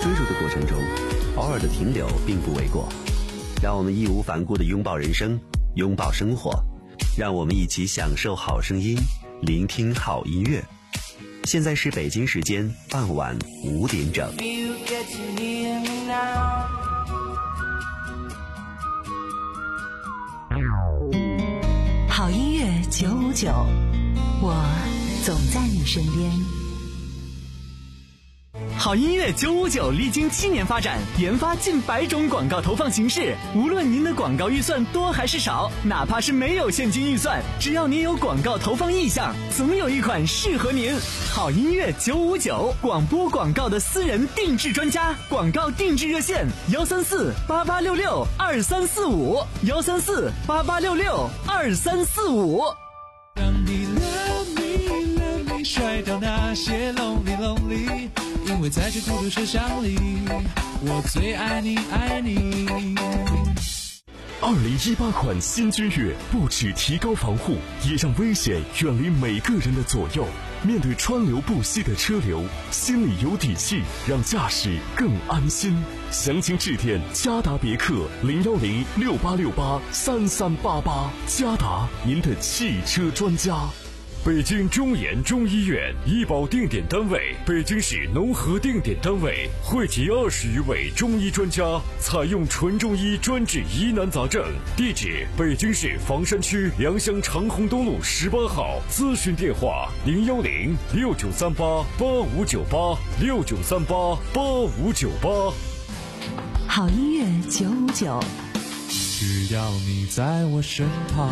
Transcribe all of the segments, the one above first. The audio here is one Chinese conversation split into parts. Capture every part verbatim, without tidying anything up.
追逐的过程中，偶尔的停留并不为过。让我们义无反顾地拥抱人生，拥抱生活，让我们一起享受好声音，聆听好音乐。现在是北京时间傍晚五点整。 好音乐九五九，我总在你身边。 好音乐九五九历经七年发展，研发近百种广告投放形式。无论您的广告预算多还是少，哪怕是没有现金预算，只要您有广告投放意向，总有一款适合您。好音乐九五九，广播广告的私人定制专家，广告定制热线：幺三四八八六六二三四五，幺三四八八六六二三四五。 让你 love me love me， 甩掉那些 lonely lonely。因为在这孤独车厢里，我最爱你爱你。 二零一八款新君越不只提高防护，也让危险远离每个人的左右。面对川流不息的车流，心里有底气，让驾驶更安心。详情致电嘉达别克零幺零六八六八三三八八，嘉达您的汽车专家。 北京中研中医院医保定点单位，北京市农合定点单位，汇集二十余位中医专家，采用纯中医专治疑难杂症。地址：北京市房山区良乡长虹东路十八号。咨询电话：零幺零六九三八八五九八六九三八八五九八。 好音乐九五九， 只要你在我身旁。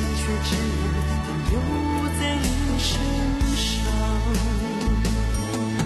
留在你身上。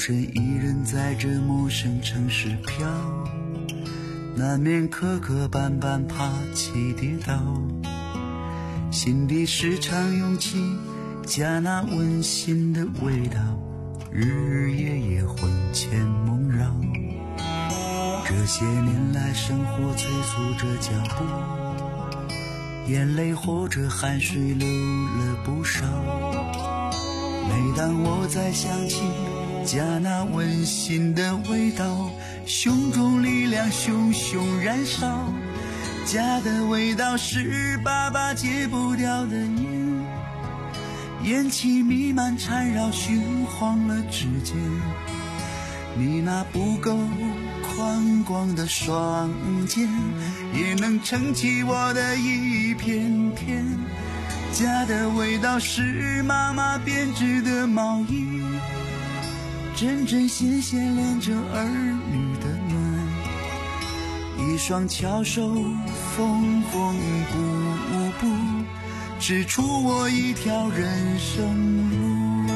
身一人在这陌生城市飘，难免磕磕绊绊，怕起跌倒，心底时常涌起家那温馨的味道，日日夜夜魂牵梦绕。这些年来生活催促着脚步，眼泪或者汗水流了不少。每当我再想起家那温馨的味道，胸中力量熊熊燃烧。家的味道是爸爸戒不掉的烟，烟气弥漫缠绕，熏黄了指尖。你那不够宽广的双肩，也能撑起我的一片天。家的味道是妈妈编织的毛衣，针针线线连着儿女的暖。一双巧手缝缝补补，织出我一条人生路。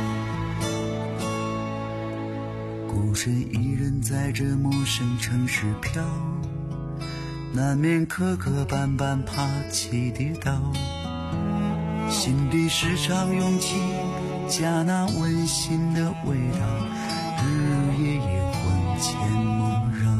孤身一人在这陌生城市飘，难免磕磕绊绊，怕起跌倒。心底时常涌起家那温馨的味道，日日夜夜魂牵梦绕。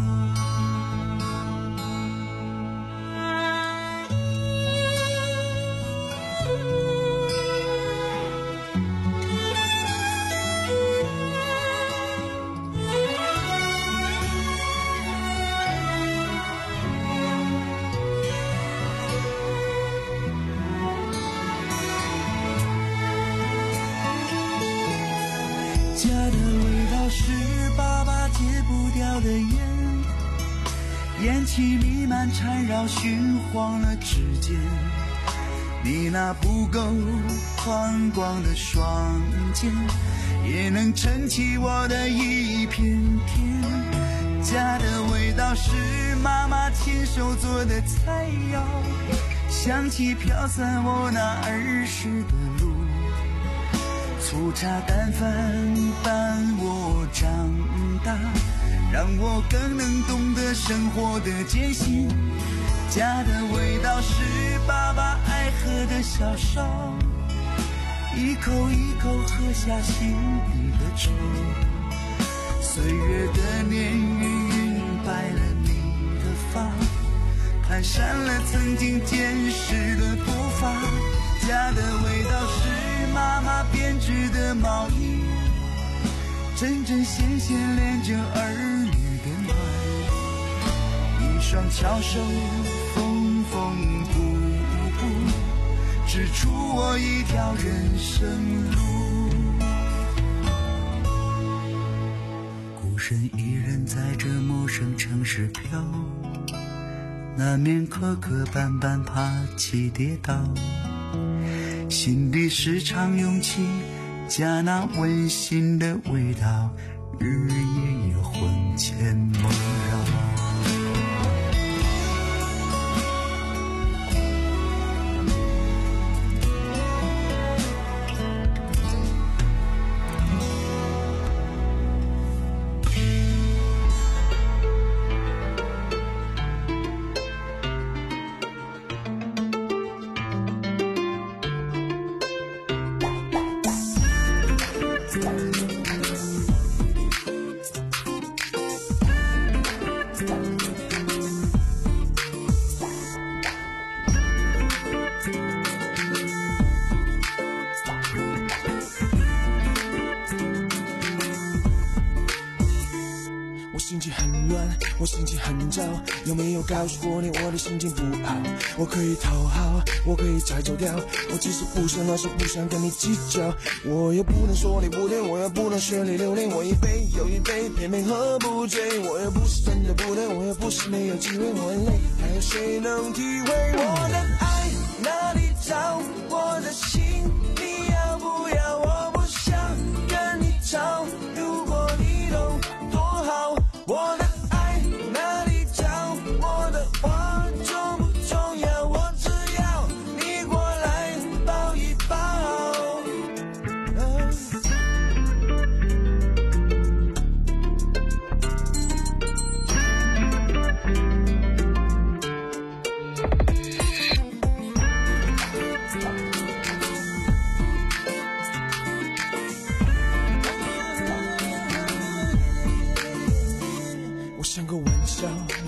家的味道是爸爸戒不掉的烟，烟气弥漫缠绕，熏黄了指尖。你那不够宽广的双肩，也能撑起我的一片天。家的味道是妈妈亲手做的菜肴，香气飘散我那儿时的路。粗茶淡饭伴我长大，让我更能懂得生活的艰辛。家的味道是爸爸爱喝的小烧，一口一口喝下心底的愁。岁月的年月晕白了你的发，蹒跚了曾经坚实的步伐。家的味道是妈妈编织的毛衣，针针线线连着儿女的暖。一双巧手缝缝补补，织出我一条人生路。孤身一人在这陌生城市飘，难免磕磕绊绊，怕起跌倒。心底时常涌起家那温馨的味道，日日夜夜魂牵梦绕。 我心情很糟，有没有告诉过你我的心情不好？我可以讨好，我可以再走掉，我只是不想，老是不想跟你计较。我又不能说你不对，我又不能学你流泪，我一杯又一杯，偏偏喝不醉。我又不是真的不对，我又不是没有机会，我很累，还有谁能体会我的爱哪里找？我的心你要不要？我不想跟你吵，如果你懂多好。我的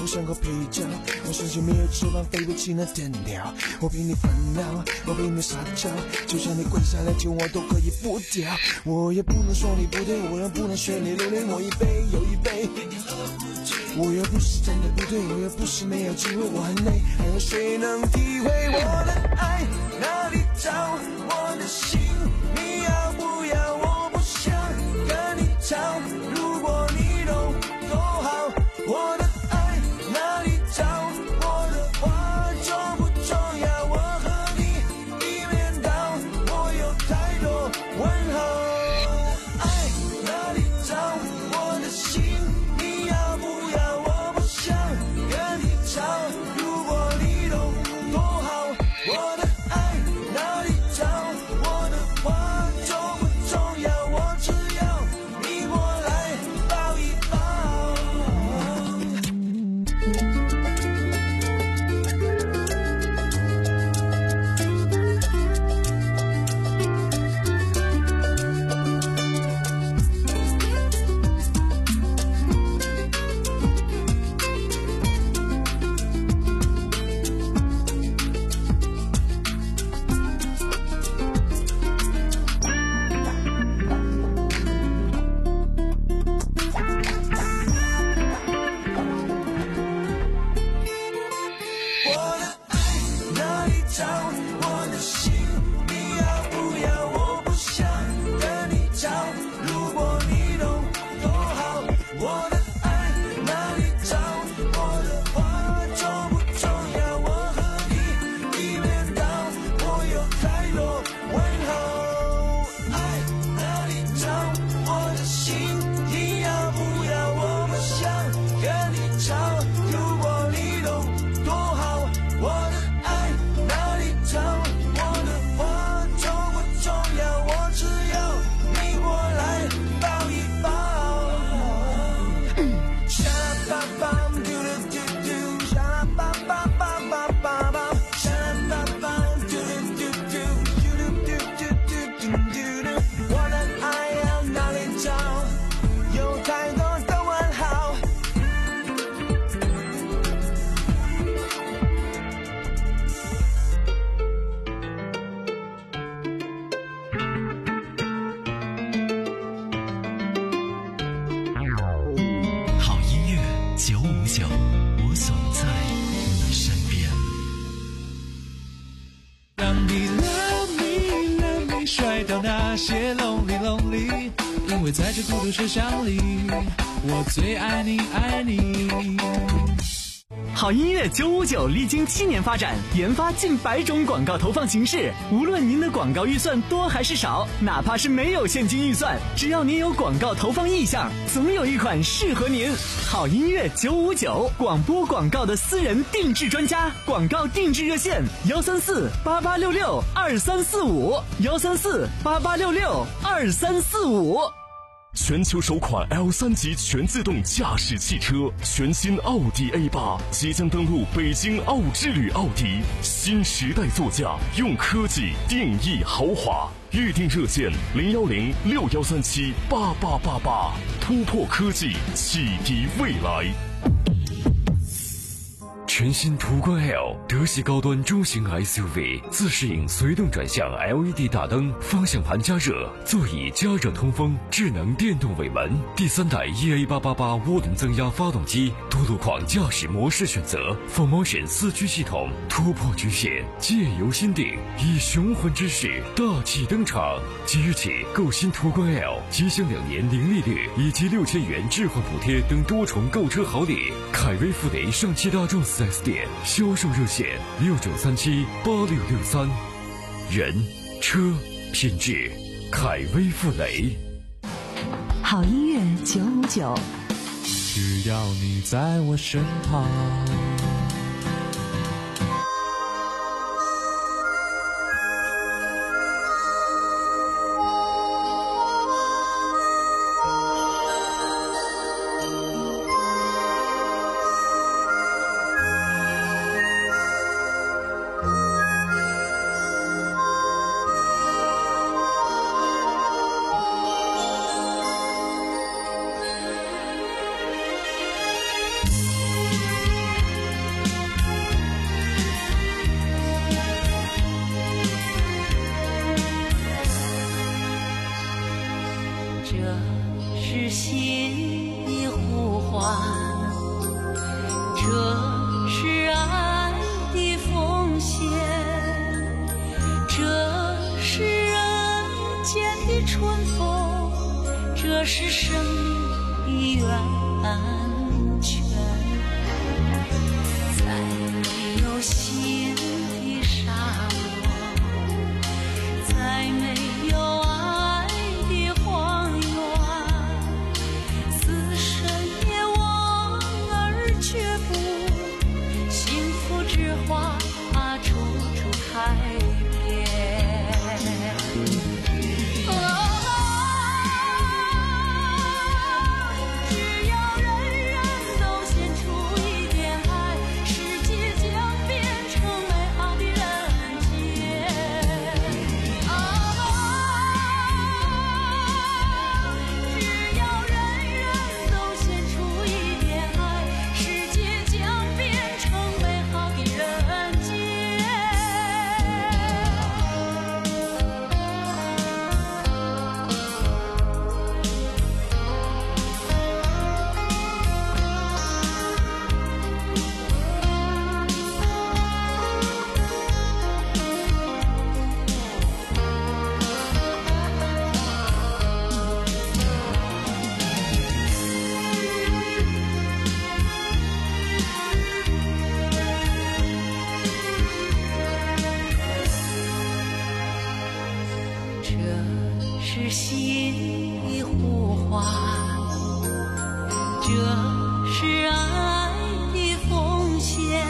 不像个配角，我身心没有翅膀，飞不起那天鸟。我比你烦恼，我比你撒娇，就像你跪下来求我都可以不掉。我也不能说你不对，我也不能学你流泪，我一杯又一杯。我也不是真的不对，我也不是没有机会，我很累，还有谁能体会我的爱哪里找？我的心你要不要？我不想跟你吵，如果你懂多好。我的爱哪里找？我的话重不重要？我和你一面倒，我有太多问号。爱哪里找？我的心你要不要？我不想跟你吵，如果你懂多好。我的爱哪里找？我的话重不重要？我只要你过来抱一抱。我的爱哪里找？我的心你要不要？我不想跟你吵，如果你懂多好。我的爱哪里找？我的话重不重要？我和你一面倒，我有太多问号。爱哪里找？我的心你要不要？我不想跟你吵，如果你懂多好。我的爱哪里找？我的话重不重要？我只要你过来抱一抱。沙巴巴嘟嘟嘟嘟，沙巴巴巴巴巴巴，沙巴巴嘟嘟嘟嘟嘟嘟嘟嘟嘟嘟。我的爱要哪里找？有太多的问号。 好音乐九五九，我总在你身边。 让你 love me love me 甩掉那些 lonely lonely， 因为在这孤独车厢里，我最爱你爱你。 好音乐九五九历经七年发展，研发近百种广告投放形式。无论您的广告预算多还是少，哪怕是没有现金预算，只要您有广告投放意向，总有一款适合您。好音乐九五九，广播广告的私人定制专家，广告定制热线：幺三四八八六六二三四五，幺三四八八六六二三四五。 全球首款 L 三 级全自动驾驶汽车，全新奥迪 A 八即将登陆北京奥之旅奥迪，新时代座驾，用科技定义豪华。预定热线零幺零六幺三七八八八八，突破科技，启迪未来。 全新途观 L 德系高端中型 S U V， 自适应随动转向 L E D 大灯，方向盘加热，座椅加热通风，智能电动尾门，第三代 E A 八八八涡轮增压发动机，多路况驾驶模式选择 ，Full Motion 四驱系统，突破局限，借由心定，以雄浑之势大气登场。即日起购新途观 L， 即享两年零利率以及六千元置换补贴等多重购车好礼。凯威富雷上汽大众四 S 店销售热线六九三七八六六三，人车品质，凯威富雷。 好音乐九五九， 只要你在我身旁。 这是生命的源泉。在没有心的沙漠，在没有爱的荒原，死神也望而却步，幸福之花处处开遍。是心的呼唤，这是爱的奉献，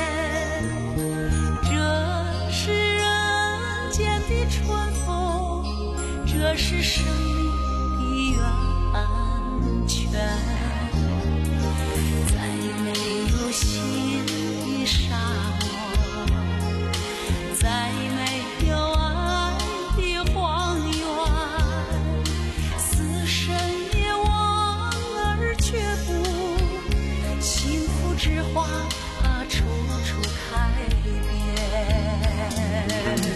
这是人间的春风，这是生命的源泉。在没有心的沙漠，在没有爱的荒原，之花处处开遍。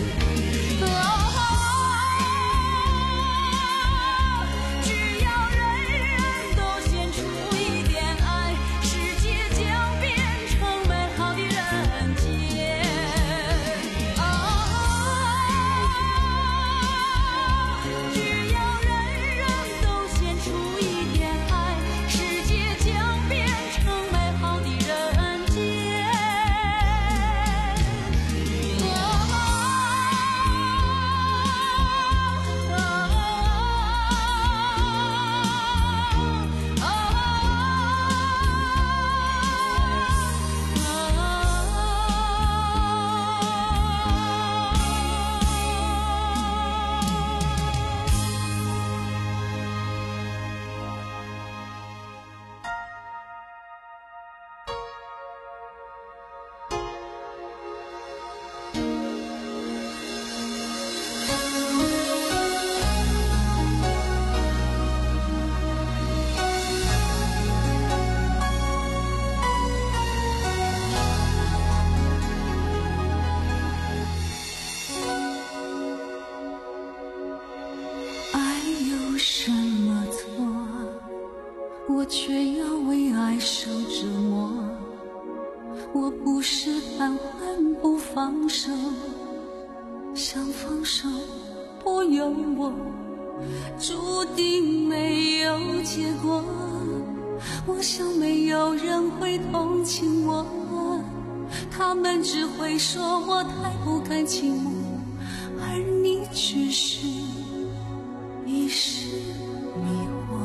什么错，我却要为爱受折磨。我不是贪欢不放手，想放手不由我，注定没有结果。我想没有人会同情我，他们只会说我太不甘情目，而你只是一时迷惑。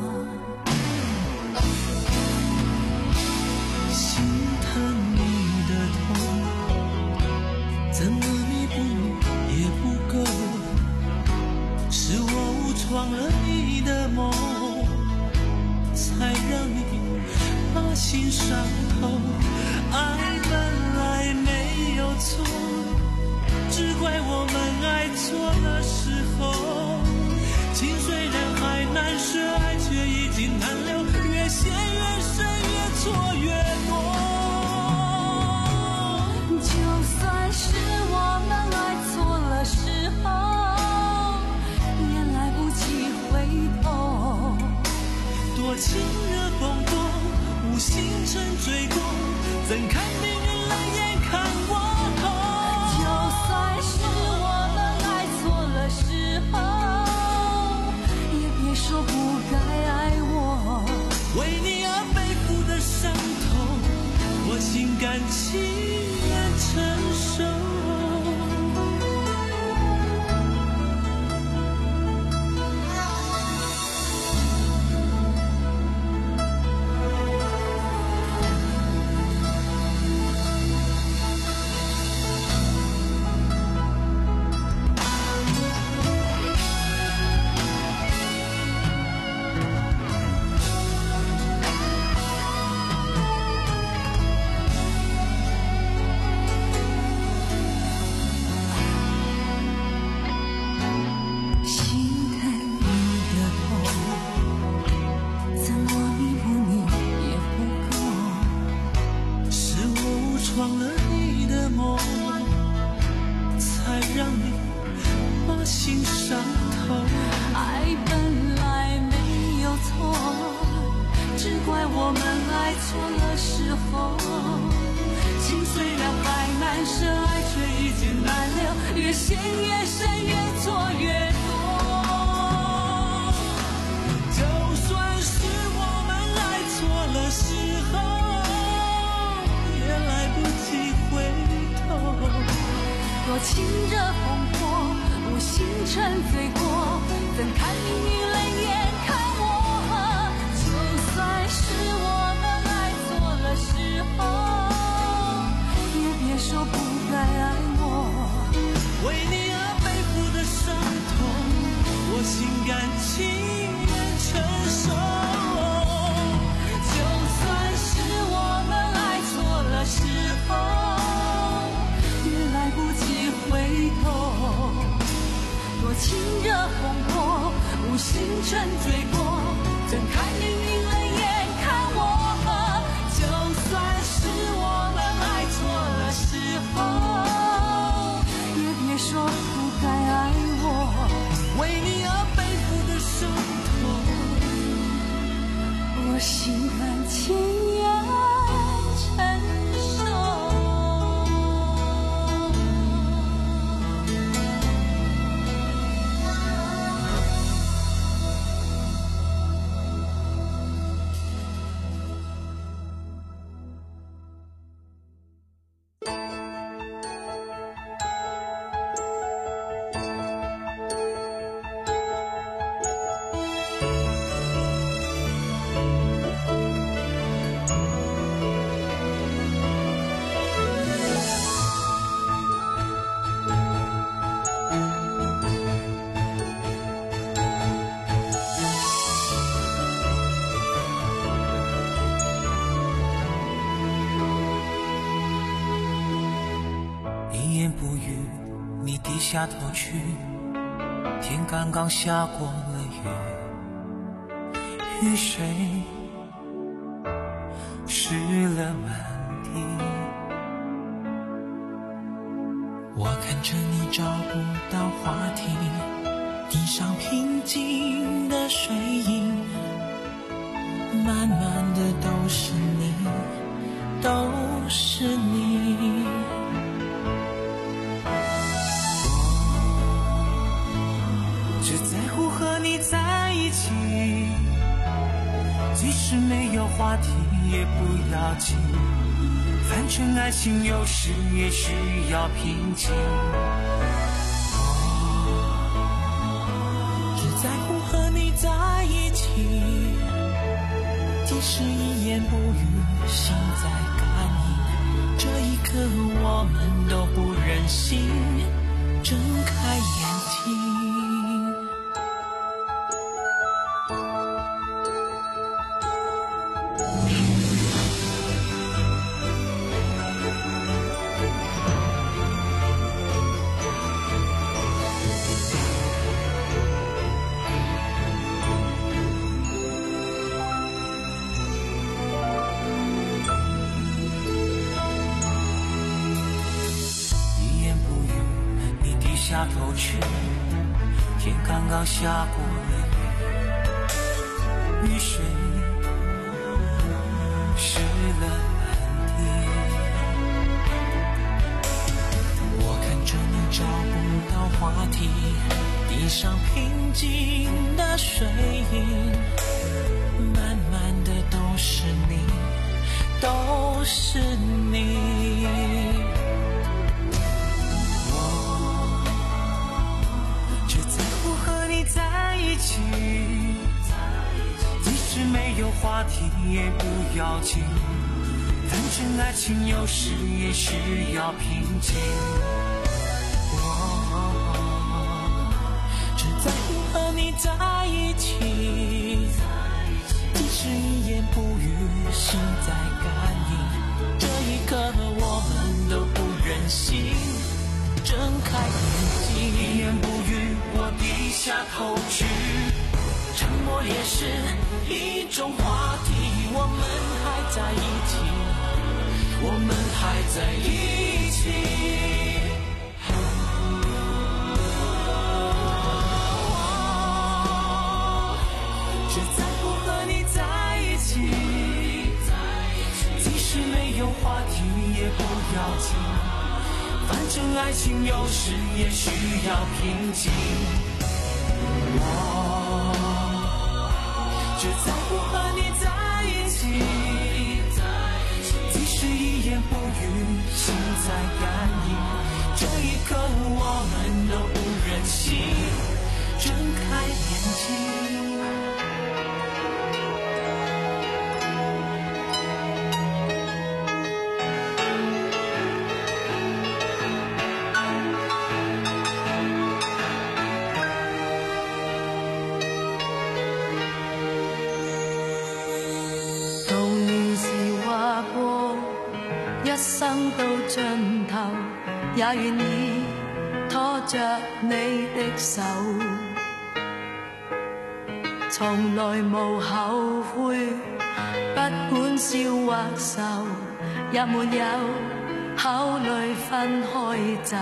心疼你的痛，怎么弥补也不够，是我误闯了你的梦，才让你把心伤透。爱本来没有错，只怪我们爱错了时候。情虽然还难舍，爱却已经难留，越陷越深，越错越多。 就算是我们爱错了时候，也来不及回头。 多情热风波，无心成追过，怎看命运冷眼看我头。 就算是我们爱错了时候，也别说不该爱我。 我心甘情愿承受。 亲着风波，无心沉醉过，怎看命运冷眼看我？就算是我们爱错了时候，也别说不该爱我。 为你而背负的伤痛，我心甘情愿承受。就算是我们爱错了时候，也来不及回头，多情热风波，无心沉醉过，怎看命运冷眼看我？就算是我们爱错了时候，也别说不该爱我。 为你而背负的伤痛， 我心甘情愿承受。 下头去，天刚刚下过了雨，雨水湿了满地。我看着你找不到话题，地上平静的水印，慢慢的都是你，都是你。只在乎和你在一起，即使没有话题也不要紧，反正爱情有时也需要平静。只在乎和你在一起，即使一言不语心在感应，这一刻我们都不忍心睁开眼睛。下头去，天刚刚下过了雨，雨水湿了满地。我看着你找不到话题，地上平静的水印，慢慢的都是你，都是你。我只在乎和你在一起，即使没有话题也不要紧，反正爱情有时也需要平静。只在乎和你在一起，即使一言不语心在感应，这一刻我们都不忍心睁开眼睛。一言不语我低下头去，沉默也是一种话题。我们还在一起，我们还在一起。只在乎和你在一起，即使没有话题也不要紧，反正爱情有时也需要平静。我只在乎和你在一起，即使一言不语心在感应，这一刻我们都不忍心睁开眼睛。 到盡頭，也願意拖着你的手，從來無後悔，不管笑或愁，也沒有考慮分開走。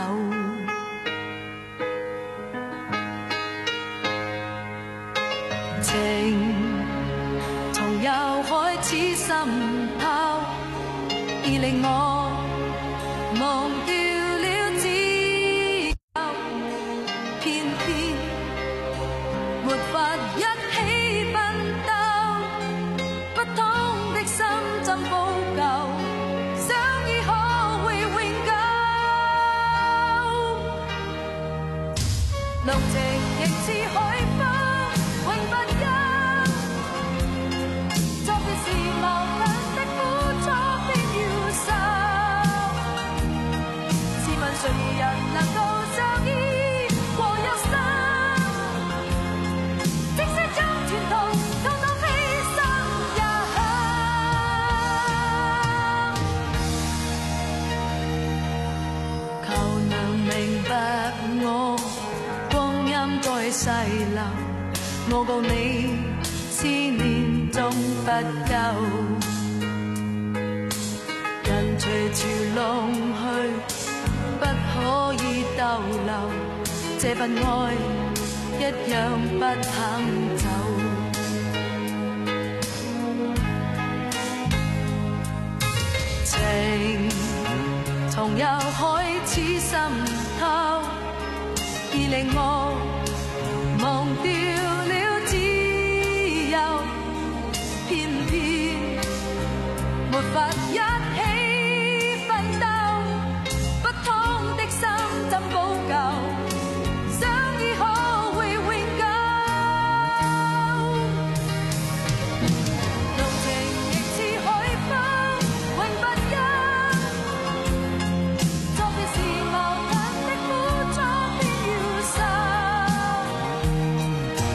情從又開始滲透，已令我忘掉了自由，偏偏沒法一起奮鬥，不通的心怎補救，相依可會永久，濃情亦似海風永不休，作別時矛盾的苦楚偏要受，誰人能夠相依過一生？即使將前途統統犧牲也肯。求能明白我，光陰在逝流，我告你思念終不休。人隨潮浪去，不可以逗留，這份愛一樣不肯走。情從又開始滲透，已令我忘掉了自由，偏偏沒法一起奮鬥。怎補救？相依可會永久？濃情亦似海風永不休，作別時矛盾的苦楚偏要受，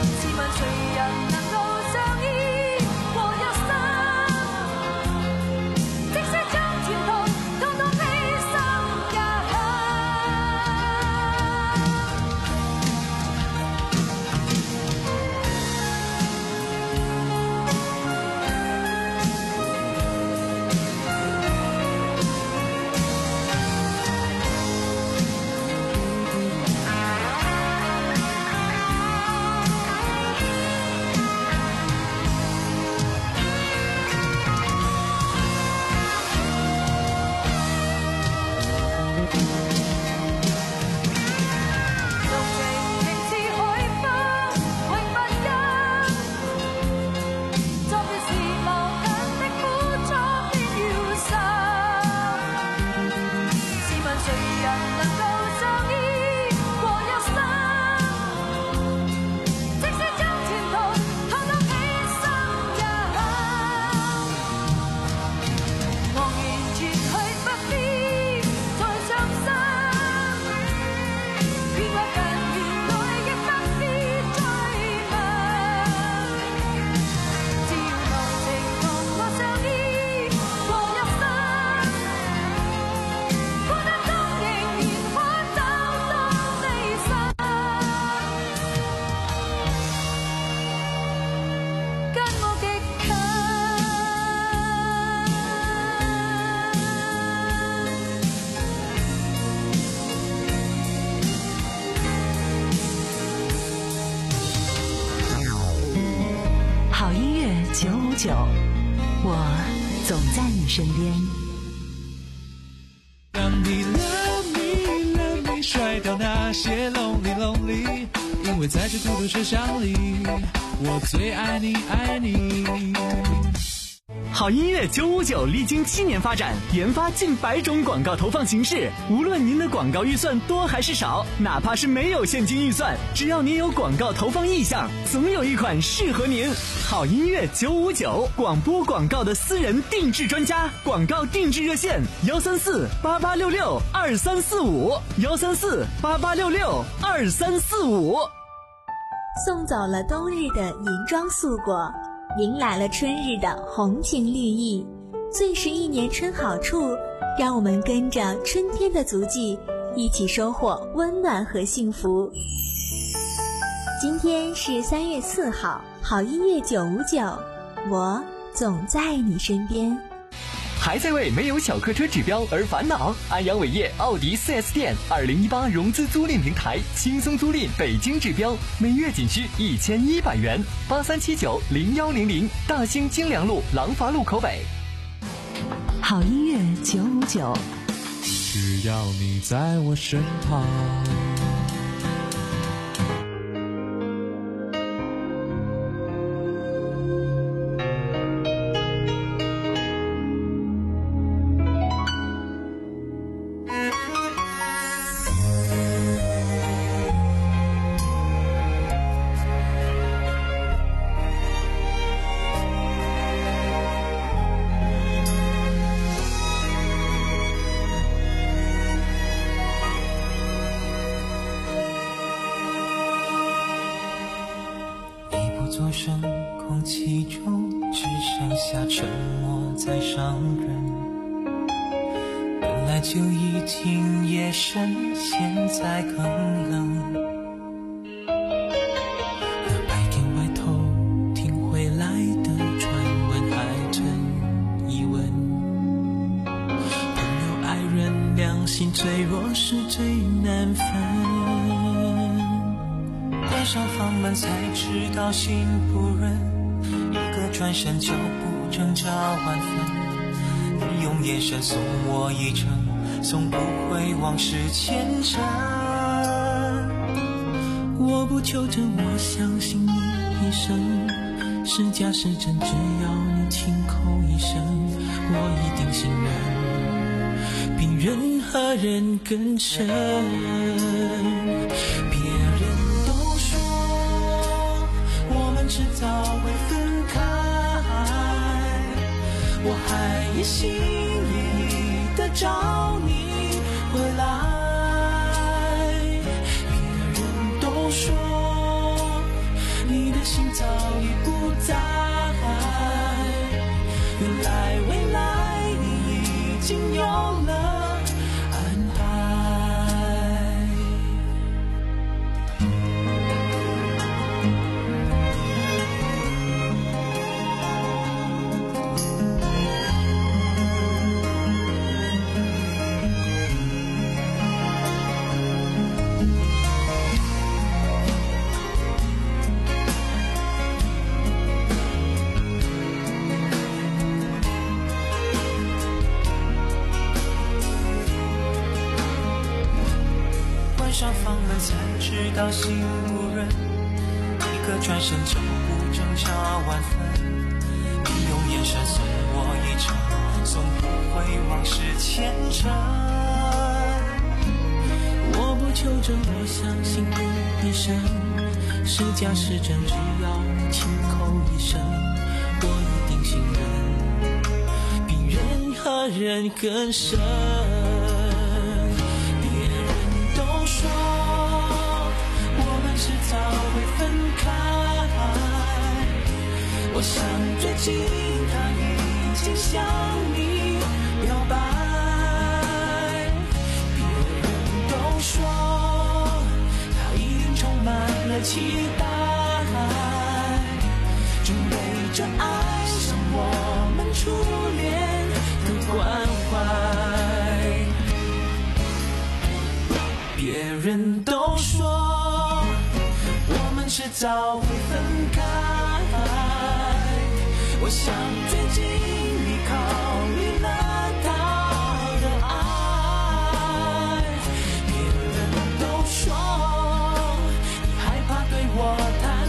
九，我总在你身边。 让你 love me love me 甩掉那些 lonely lonely， 因为在这孤独车厢里，我最爱你爱你。 好音乐九五九历经七年发展，研发近百种广告投放形式。无论您的广告预算多还是少，哪怕是没有现金预算，只要您有广告投放意向，总有一款适合您。好音乐九五九，广播广告的私人定制专家，广告定制热线幺三四八八六六二三四五幺三四八八六六二三四五。 送走了冬日的银装素裹，迎来了春日的红情绿意，最是一年春好处，让我们跟着春天的足迹，一起收获温暖和幸福。今天是三月四号，好音乐九五九，我总在你身边。 还在为没有小客车指标而烦恼？安阳伟业奥迪 四 S 店二零一八融资租赁平台，轻松租赁北京指标，每月仅需一千一百元。八三七九零幺零零，大兴京良路廊坊路口北。 好音乐九五九， 只要你在我身旁。 作声，空气中只剩下沉默在伤人。本来就已经夜深，现在更冷。那白天外头听回来的传闻还存疑问。朋友、爱人，良心脆弱是最难分。关上房门才知道心不忍，一个转身脚步挣扎万分。你用眼神送我一程，送不回往事前尘。我不求证，我相信你一生，是假是真，只要你轻口一声，我一定信任，比任何人更深。别人迟早会分开，我还一心一意地找你回来。别人都说你的心早已不在，原来未来你已经有了安排。上房门才知道心不忍，一个转身脚步挣扎万分。你用眼神送我一程，送不回往事前尘。我不求证，我相信你一生，是假是真，只要你轻口一声，我一定信任，比任何人更深。说我们迟早会分开，我想最近他已经向你表白。别人都说他一定充满了期待，准备着爱上我们初恋的关怀。别人都说我们迟早会分开，我我想最近你考虑了他的爱，别人都说你害怕对我坦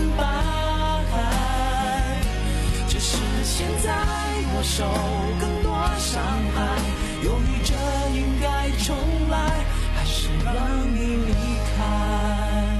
白，只是现在我受更多伤害，犹豫着应该重来还是让你离开。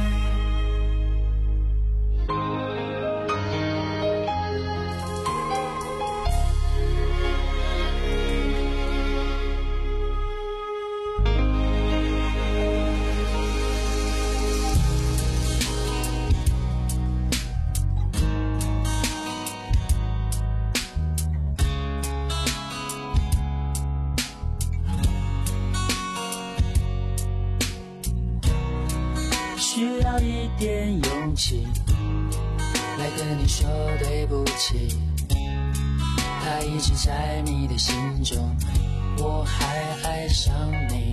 需要一点勇气来跟你说对不起，他一直在你的心中，我还爱上你，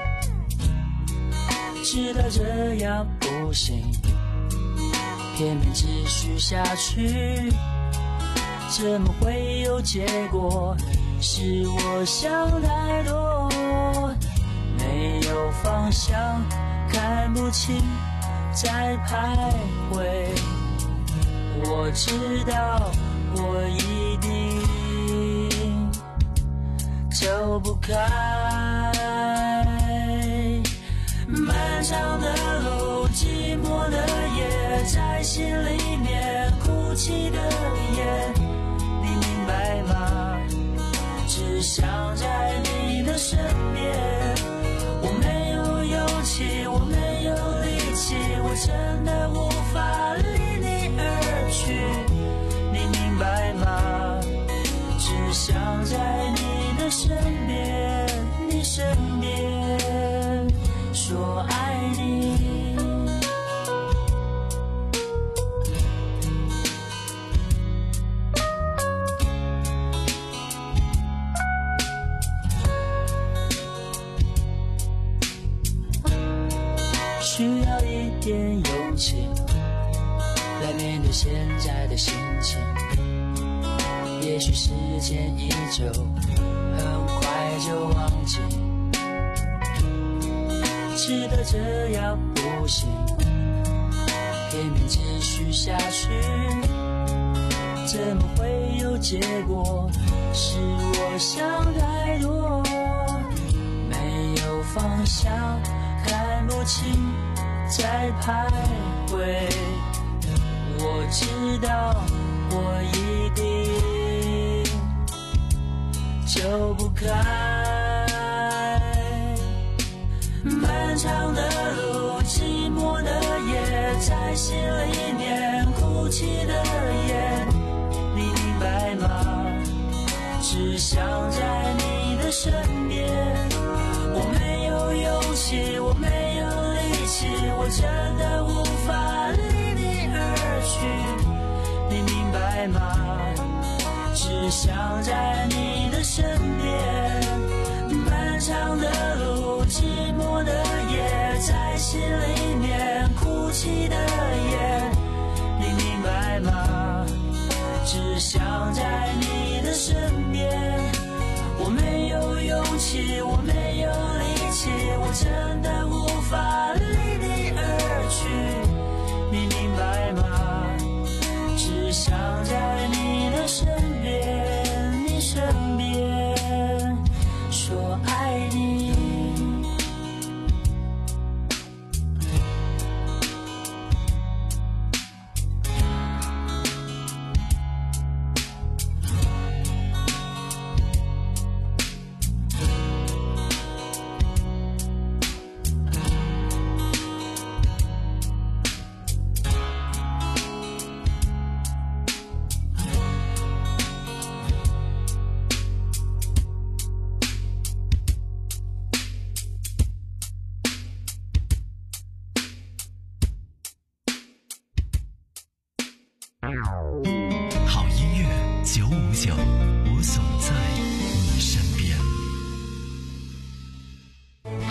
知道这样不行，偏偏继续下去，怎么会有结果？是我想太多，没有方向，看不清，在徘徊。我知道我一定走不开，漫长的路，寂寞的夜，在心里面哭泣的眼，你明白吗？只想在你的身边，我没有勇气，我没有力气，我真的无法离你而去，你明白吗？只想在你的身边，你身边说爱你。需要一点勇气来面对现在的心情，也许时间一久，很快就忘记，知道这样不行，偏偏继续下去，怎么会有结果？是我想太多，没有方向，看不清，在徘徊。我知道我一定走不开，漫长的路，寂寞的夜，在心里面哭泣的眼，你明白吗？只想在你的身边，我没有勇气，我没有力气，我真的无法离你而去，你明白吗？只想在你的身边，漫长的路，寂寞的夜，在心里面哭泣的眼，你明白吗？只想在你的身边，我没有勇气，我没有力气，我真的无法离你而去，你明白吗？只想在你的身边，你身边说爱你。 好音乐九五九，我总在你身边。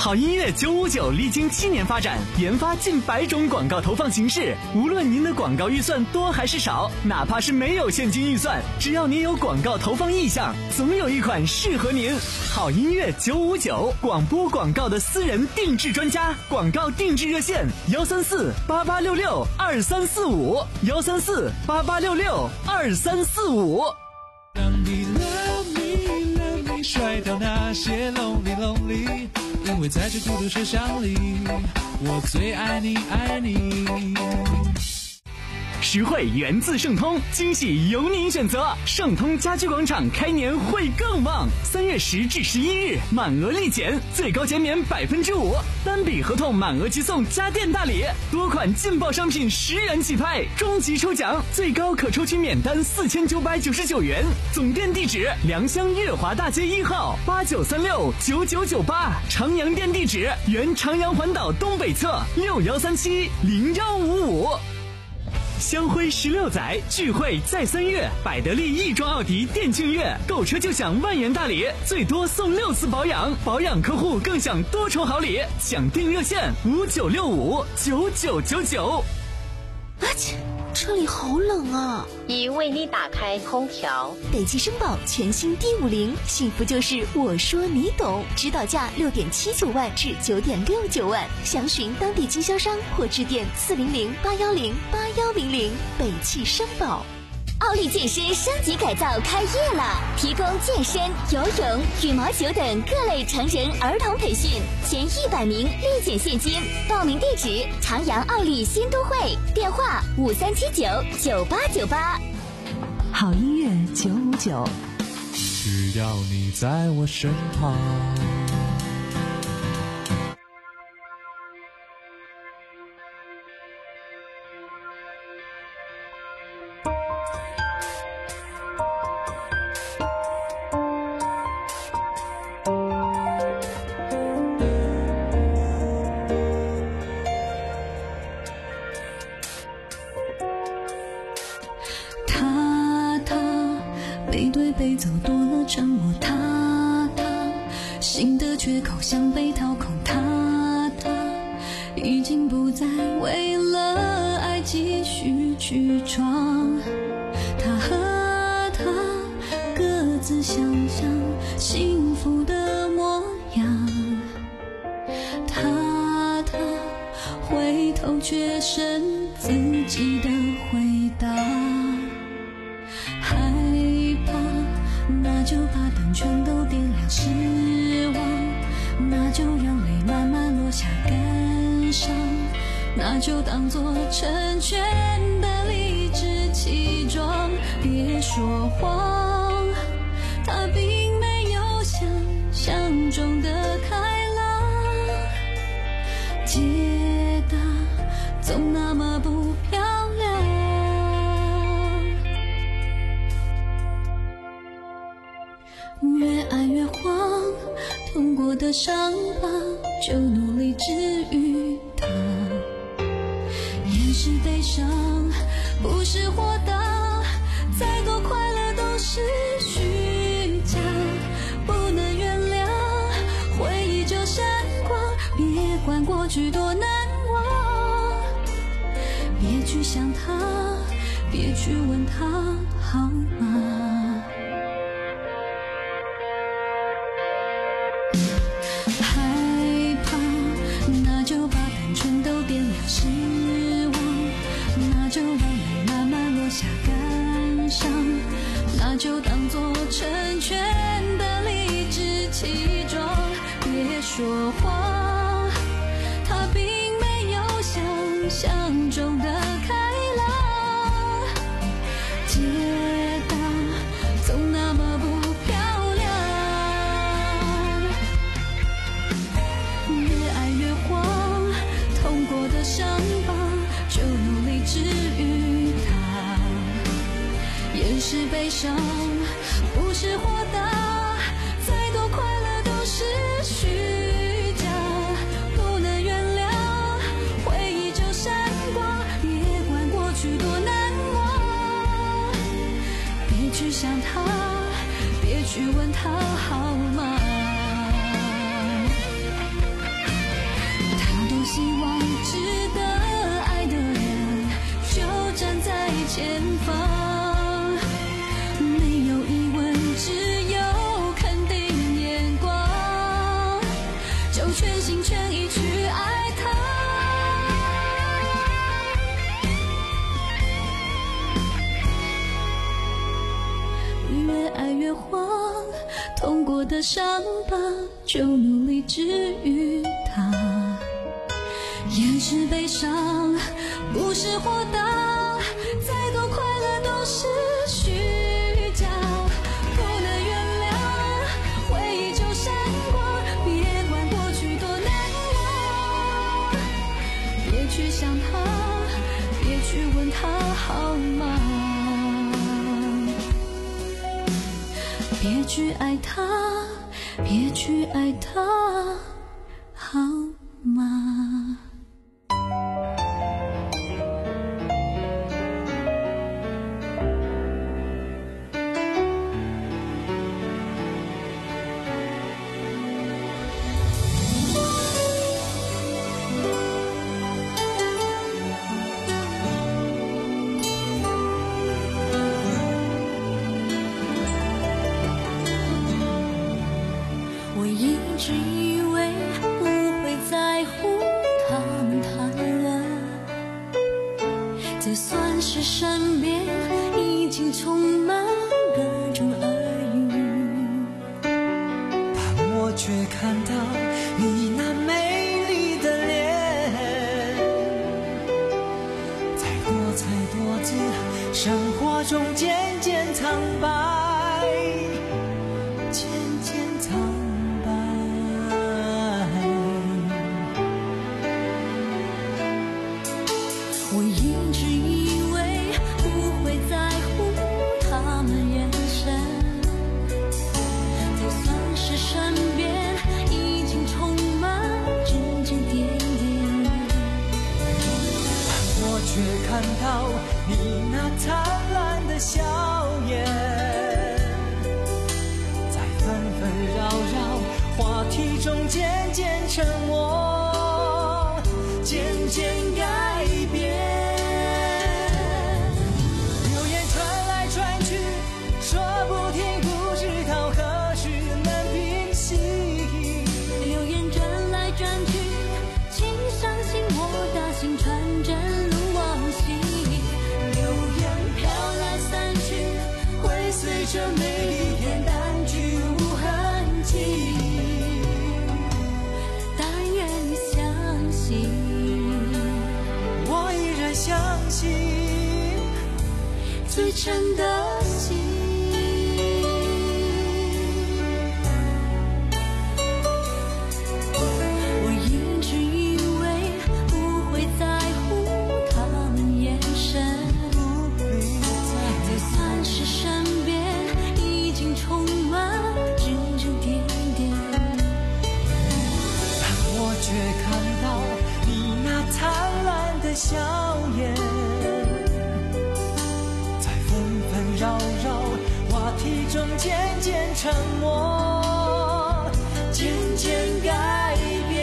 好音乐九五九历经七年发展，研发近百种广告投放形式。无论您的广告预算多还是少，哪怕是没有现金预算，只要您有广告投放意向，总有一款适合您。好音乐九五九，广播广告的私人定制专家，广告定制热线：幺三四八八六六二三四五，幺三四八八六六二三四五。 让你 love me love me 甩掉那些 lonely lonely， 因为在这孤独车厢里，我最爱你爱你。 实惠源自盛通，惊喜由您选择。盛通家居广场开年会更旺，三月十至十一日满额立减，最高减免百分之五，单笔合同满额即送家电大礼，多款劲爆商品十元起拍，终极抽奖最高可抽取免单四千九百九十九元。总店地址：良乡月华大街一号八九三六九九九八，长阳店地址：原长阳环岛东北侧六幺三七零幺五五。香辉十六载，聚会在三月，百得利亦庄奥迪电竞月，购车就享万元大礼，最多送六次保养，保养客户更享多重好礼。抢订热线：五九六五九九九九。 啊切，这里好冷啊！ 已为你打开空调。 北汽绅宝全新 D 五零，幸福就是我说你懂，指导价六点七九万至九点六九万，详询当地经销商或致电四零零八幺零八幺零零。北汽绅宝。 奥利健身升级改造开业了，提供健身、游泳、羽毛球等各类成人儿童培训，前一百名立减现金。报名地址：长阳奥利新都会，电话五三七九九八九八。 好音乐九五九， 只要你在我身旁。 背对背走多了沉默，他他心的缺口像被掏空，他他已经不再为了爱继续去闯，他和他各自想象幸福的模样，他他回头却剩自己的回答，那就把灯全都点亮，失望那就让泪慢慢落下，感伤那就当作成全的理直气壮，别说谎，他并没有想象中的开朗，街道总那么不漂亮，越爱越慌，痛过的伤疤就努力治愈它，掩饰悲伤不是豁达，再多快乐都是虚假，不能原谅回忆就闪光，别管过去多难忘，别去想他，别去问他好吗，失望那就让泪慢慢落下，感伤那就当作成全的理直气壮，别说谎，他并没有想象中的开朗，街道总那么不漂亮，越爱越慌，痛过的伤疤就努力治愈它，掩饰悲伤不是豁达，再多快乐都是虚假，不能原谅回忆就闪光，别管过去多难忘，别去想他，别去问他好吗， 就全心全意去爱他。越爱越慌，痛过的伤疤就努力治愈它。掩饰悲伤不是活当，再多快乐都是虚假。不能原谅，回忆就闪光，别管过去多难忘。别去想他，别去问他好吗？别去爱他，别去爱他，好吗？我一直以为不会在乎他们谈论，就算是身边已经充满各种耳语， 但我却看到你那美丽的脸，在多彩多姿生活中渐渐苍白，渐渐苍白。 我一直以为不会在乎他们眼神，就算是身边已经充满指指点点， 但我却看到你那灿烂的笑颜，在纷纷扰扰话题中渐渐沉默，渐渐改变。流言传来传去，说不停，不知道何时能平息。 流言转来转去，请相信我大心传真如往昔。流言飘来散去，会随着每一天淡去无痕迹。但愿你相信， 我依然相信最真的心。我一直以为不会在乎他们眼神，就算是身边已经充满指指点点， 但我却看到你那灿烂的笑颜，在纷纷扰扰话题中渐渐沉默，渐渐改变。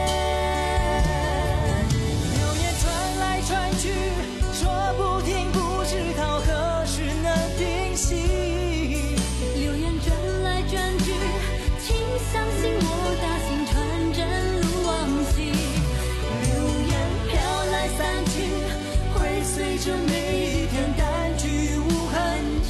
流言传来传去，说不停，不知道何时能平息。 流言转来转去，请相信我大心传真如往昔。流言飘来散去，会随着每一天淡去无痕迹。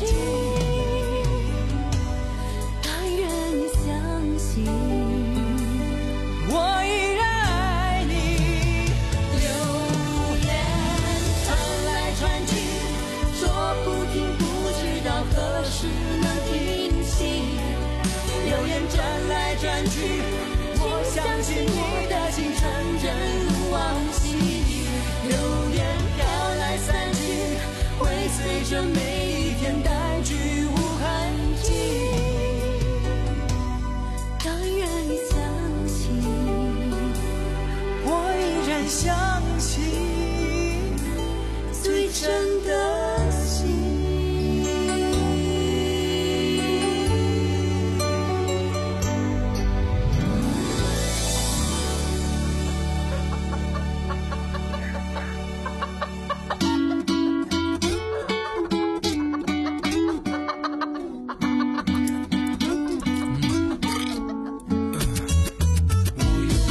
但愿你相信， 我依然爱你。 流言传来传去，说不停，不知道何时能停息。流言转来转去，我相信你的心纯真如往昔。流言飘来散去，会随着每一天淡去无痕迹。但愿你相信， 我依然相信最真的心。 我有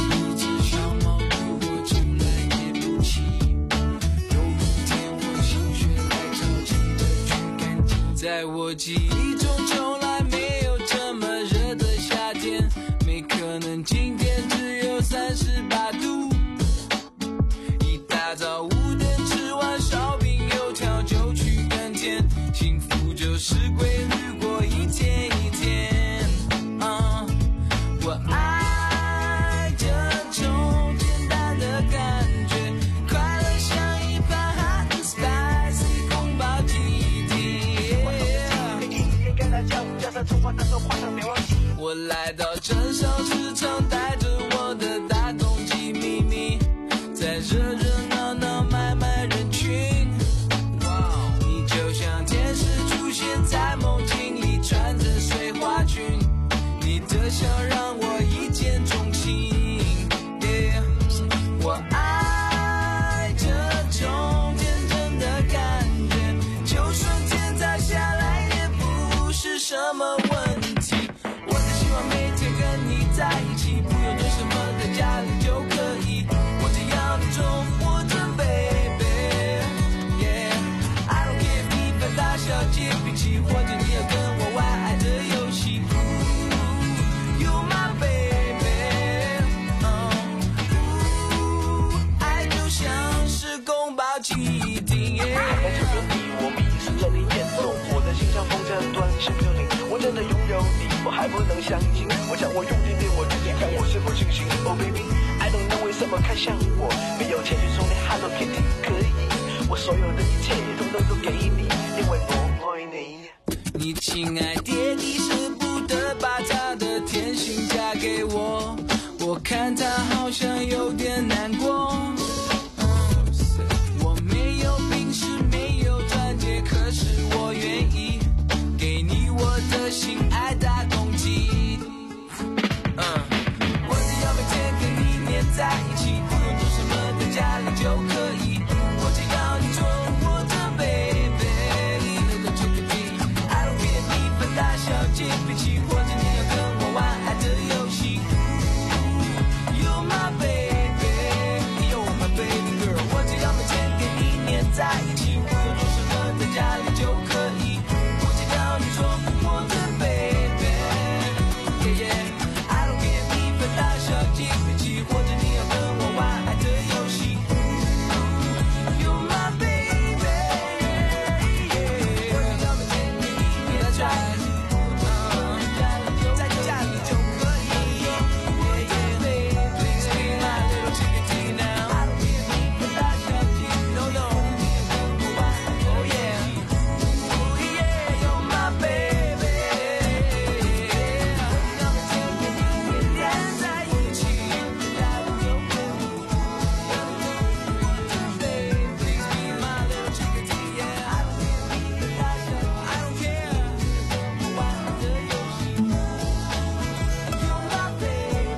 在我记忆中从来没有这么热的夏天，没可能今天只有三十八度。一大早五点吃完烧饼油条就去耕田，幸福就是规律过一天一天。啊、我爱这种简单的感觉，快乐像一盘 hot and spicy 宫保鸡丁。我来到镇上市场，带着我的大公鸡咪咪，在热热闹闹买卖人群。你就像天使出现在梦境里，穿着碎花裙，你的笑让我一见钟情。Yeah, 我爱这种天真的感觉，就算天塌下来也不是什么问题。我只希望每天跟你在一起，不用做什么在家里就可以，我只要你做我的 baby。 Yeah, I don't care if 你犯大小姐脾气，或者你要跟我玩爱的游戏。You my baby， 爱就像是宫保鸡丁。 在这个你，我们已是这里演奏，我的心像风筝断线的你，我真的拥有你，我还不能相信。我想我用力对我自己看，我是否清醒 ？Oh baby，I don't know 为什么看向我，没有钱去送你 Hello Kitty， 可以，我所有的一切统统都给你，因为我爱你。 你亲爱爹地舍不得把他的甜心嫁给我，我看他好像有点难过。我没有本事，没有钻戒，可是我愿意给你我的心爱大公鸡。嗯，我只要每天跟你黏在一起，不用做什么在家里就可以，我只要你做我的 baby。 I don't care 你犯大小姐脾气，或者你要跟我玩爱的游戏。 You're my baby， You're my baby girl， 我只要每天跟你黏在一起，不用做什么在家里就可以，我只要你做我的 baby。 Yeah, yeah， I don't care 你犯大小姐脾气，或者你要跟我玩爱的游戏。 You're my baby， 我只要每天跟你黏在一起，在家里就可以。Yeah, yeah, baby，Please be my little chickadee now。 I don't care 你犯大小姐 ，No no， 你要跟我玩 ，Oh yeah，Oh yeah，You're my baby。 我只要每天跟你黏在一起，在家里就可以。Please be my little chickadee， yeah。 I don't care 你犯大小姐 ，I don't care， 跟我玩的游戏。You're my baby。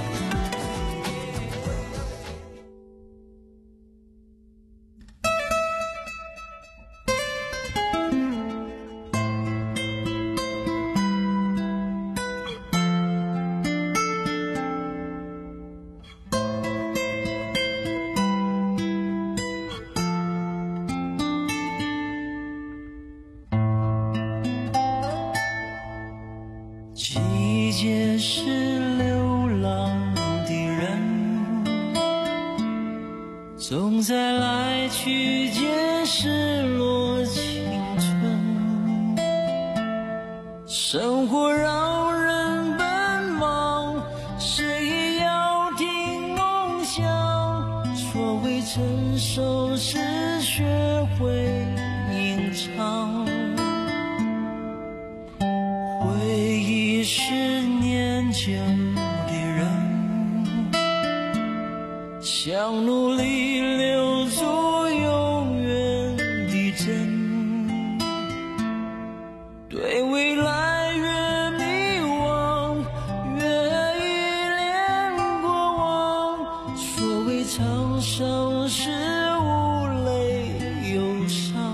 季节是流浪的人，总在来去间失落青春。生活让人奔忙，谁要听梦想？所谓成熟是学会吟唱。回忆是年久的人，想努力留住永远的真。对未来越迷惘，越依恋过往。所谓沧桑是无泪忧伤。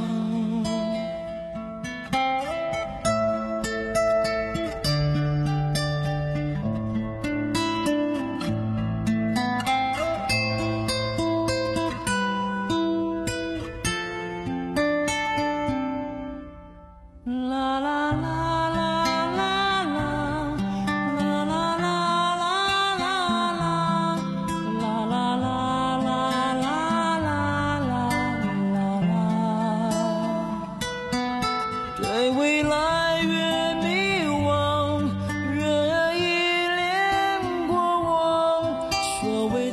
啦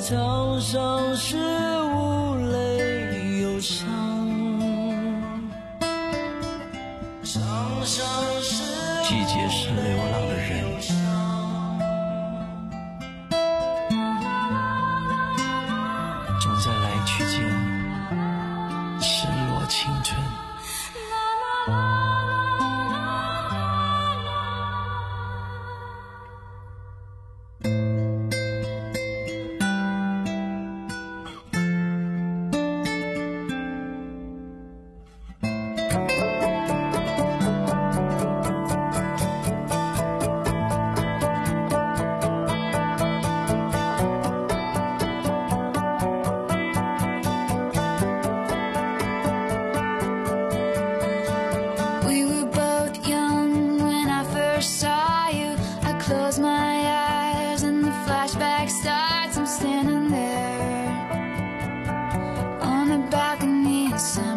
草上是无泪忧伤，季节是流浪的人，总在来去间失落青春。 Sun